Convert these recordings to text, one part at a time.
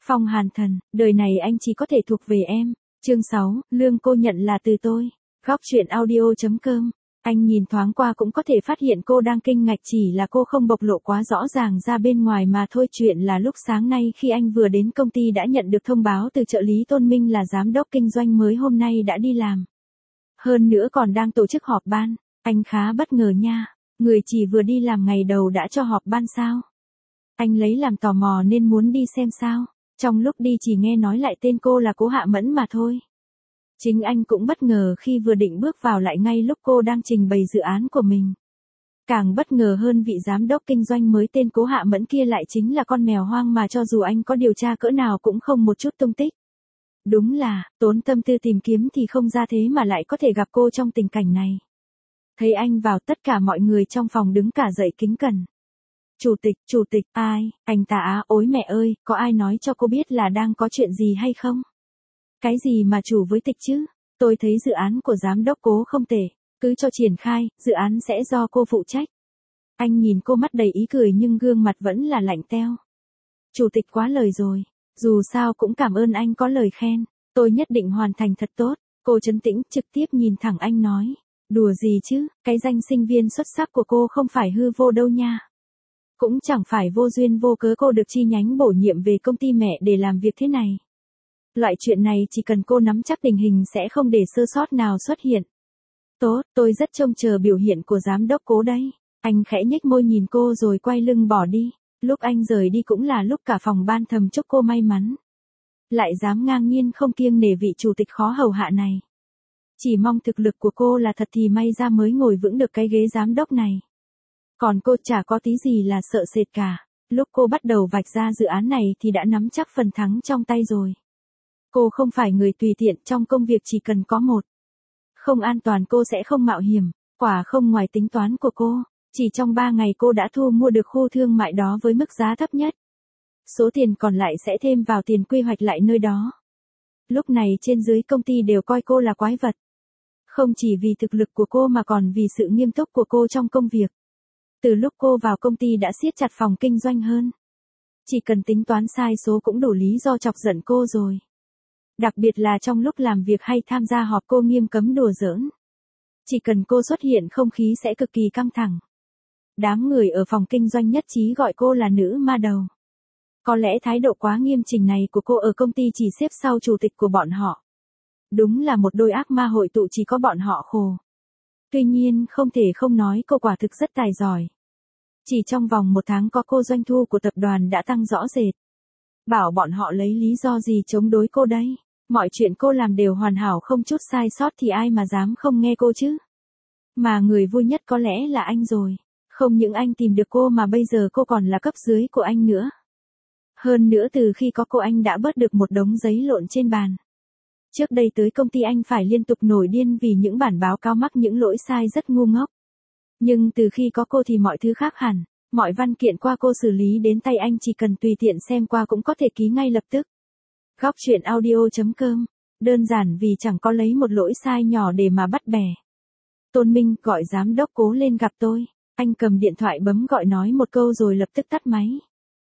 Phong Hàn Thần, đời này anh chỉ có thể thuộc về em. Chương 6, lương cô nhận là từ tôi. Góc truyện audio.com. Anh nhìn thoáng qua cũng có thể phát hiện cô đang kinh ngạc, chỉ là cô không bộc lộ quá rõ ràng ra bên ngoài mà thôi. Chuyện là lúc sáng nay khi anh vừa đến công ty đã nhận được thông báo từ trợ lý Tôn Minh là giám đốc kinh doanh mới hôm nay đã đi làm. Hơn nữa còn đang tổ chức họp ban. Anh khá bất ngờ nha. Người chỉ vừa đi làm ngày đầu đã cho họp ban sao? Anh lấy làm tò mò nên muốn đi xem sao. Trong lúc đi chỉ nghe nói lại tên cô là Cố Hạ Mẫn mà thôi. Chính anh cũng bất ngờ khi vừa định bước vào lại ngay lúc cô đang trình bày dự án của mình. Càng bất ngờ hơn vị giám đốc kinh doanh mới tên Cố Hạ Mẫn kia lại chính là con mèo hoang mà cho dù anh có điều tra cỡ nào cũng không một chút tung tích. Đúng là, tốn tâm tư tìm kiếm thì không ra thế mà lại có thể gặp cô trong tình cảnh này. Thấy anh vào tất cả mọi người trong phòng đứng cả dậy kính cẩn. Chủ tịch, ai, anh ta á, ôi mẹ ơi, có ai nói cho cô biết là đang có chuyện gì hay không? Cái gì mà chủ với tịch chứ? Tôi thấy dự án của giám đốc Cố không tệ, cứ cho triển khai, dự án sẽ do cô phụ trách. Anh nhìn cô mắt đầy ý cười nhưng gương mặt vẫn là lạnh teo. Chủ tịch quá lời rồi, dù sao cũng cảm ơn anh có lời khen, tôi nhất định hoàn thành thật tốt. Cô trấn tĩnh trực tiếp nhìn thẳng anh nói, đùa gì chứ, cái danh sinh viên xuất sắc của cô không phải hư vô đâu nha. Cũng chẳng phải vô duyên vô cớ cô được chi nhánh bổ nhiệm về công ty mẹ để làm việc thế này. Loại chuyện này chỉ cần cô nắm chắc tình hình sẽ không để sơ sót nào xuất hiện. Tốt, tôi rất trông chờ biểu hiện của giám đốc Cố đấy. Anh khẽ nhếch môi nhìn cô rồi quay lưng bỏ đi. Lúc anh rời đi cũng là lúc cả phòng ban thầm chúc cô may mắn. Lại dám ngang nhiên không kiêng nể vị chủ tịch khó hầu hạ này. Chỉ mong thực lực của cô là thật thì may ra mới ngồi vững được cái ghế giám đốc này. Còn cô chả có tí gì là sợ sệt cả. Lúc cô bắt đầu vạch ra dự án này thì đã nắm chắc phần thắng trong tay rồi. Cô không phải người tùy tiện, trong công việc chỉ cần có một. Không an toàn cô sẽ không mạo hiểm, quả không ngoài tính toán của cô. Chỉ trong 3 ngày cô đã thu mua được khu thương mại đó với mức giá thấp nhất. Số tiền còn lại sẽ thêm vào tiền quy hoạch lại nơi đó. Lúc này trên dưới công ty đều coi cô là quái vật. Không chỉ vì thực lực của cô mà còn vì sự nghiêm túc của cô trong công việc. Từ lúc cô vào công ty đã siết chặt phòng kinh doanh hơn. Chỉ cần tính toán sai số cũng đủ lý do chọc giận cô rồi. Đặc biệt là trong lúc làm việc hay tham gia họp cô nghiêm cấm đùa giỡn. Chỉ cần cô xuất hiện không khí sẽ cực kỳ căng thẳng. Đám người ở phòng kinh doanh nhất trí gọi cô là nữ ma đầu. Có lẽ thái độ quá nghiêm chỉnh này của cô ở công ty chỉ xếp sau chủ tịch của bọn họ. Đúng là một đôi ác ma hội tụ chỉ có bọn họ khổ. Tuy nhiên không thể không nói cô quả thực rất tài giỏi. Chỉ trong vòng 1 tháng có cô doanh thu của tập đoàn đã tăng rõ rệt. Bảo bọn họ lấy lý do gì chống đối cô đây? Mọi chuyện cô làm đều hoàn hảo không chút sai sót thì ai mà dám không nghe cô chứ? Mà người vui nhất có lẽ là anh rồi. Không những anh tìm được cô mà bây giờ cô còn là cấp dưới của anh nữa. Hơn nữa từ khi có cô anh đã bớt được một đống giấy lộn trên bàn. Trước đây tới công ty anh phải liên tục nổi điên vì những bản báo cáo mắc những lỗi sai rất ngu ngốc. Nhưng từ khi có cô thì mọi thứ khác hẳn. Mọi văn kiện qua cô xử lý đến tay anh chỉ cần tùy tiện xem qua cũng có thể ký ngay lập tức. Góc truyện audio.com. Đơn giản vì chẳng có lấy một lỗi sai nhỏ để mà bắt bẻ. Tôn Minh gọi giám đốc Cố lên gặp tôi. Anh cầm điện thoại bấm gọi nói một câu rồi lập tức tắt máy.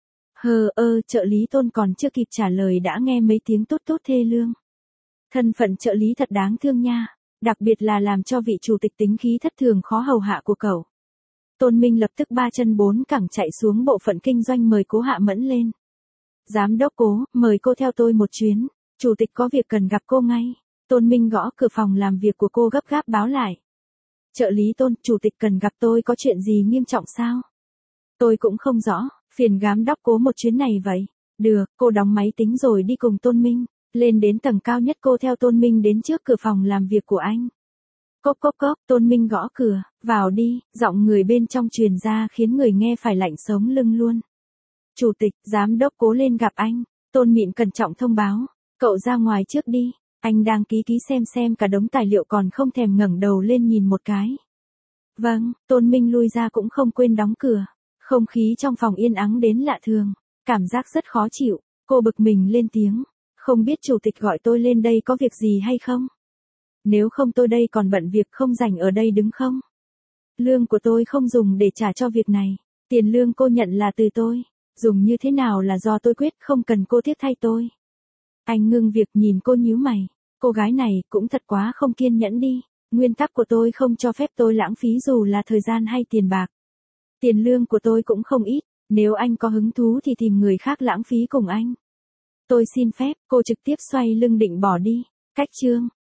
Trợ lý Tôn còn chưa kịp trả lời đã nghe mấy tiếng tốt tốt thê lương. Thân phận trợ lý thật đáng thương nha. Đặc biệt là làm cho vị chủ tịch tính khí thất thường khó hầu hạ của cậu. Tôn Minh lập tức 3 chân 4 cẳng chạy xuống bộ phận kinh doanh mời Cố Hạ Mẫn lên. Giám đốc Cố, mời cô theo tôi một chuyến. Chủ tịch có việc cần gặp cô ngay. Tôn Minh gõ cửa phòng làm việc của cô gấp gáp báo lại. Trợ lý Tôn, chủ tịch cần gặp tôi có chuyện gì nghiêm trọng sao? Tôi cũng không rõ, phiền giám đốc Cố một chuyến này vậy. Được, cô đóng máy tính rồi đi cùng Tôn Minh. Lên đến tầng cao nhất cô theo Tôn Minh đến trước cửa phòng làm việc của anh. Cốc cốc cốc, Tôn Minh gõ cửa, vào đi, giọng người bên trong truyền ra khiến người nghe phải lạnh sống lưng luôn. Chủ tịch, giám đốc Cố lên gặp anh. Tôn Mịn cẩn trọng thông báo, cậu ra ngoài trước đi, anh đang ký xem cả đống tài liệu còn không thèm ngẩng đầu lên nhìn một cái. Vâng, Tôn Minh lui ra cũng không quên đóng cửa. Không khí trong phòng yên ắng đến lạ thường, cảm giác rất khó chịu, cô bực mình lên tiếng. Không biết chủ tịch gọi tôi lên đây có việc gì hay không? Nếu không tôi đây còn bận việc không rảnh ở đây đứng không? Lương của tôi không dùng để trả cho việc này, tiền lương cô nhận là từ tôi. Dùng như thế nào là do tôi quyết, không cần cô tiếc thay tôi. Anh ngưng việc nhìn cô nhíu mày. Cô gái này cũng thật quá không kiên nhẫn đi. Nguyên tắc của tôi không cho phép tôi lãng phí dù là thời gian hay tiền bạc. Tiền lương của tôi cũng không ít. Nếu anh có hứng thú thì tìm người khác lãng phí cùng anh. Tôi xin phép, cô trực tiếp xoay lưng định bỏ đi. Cách chương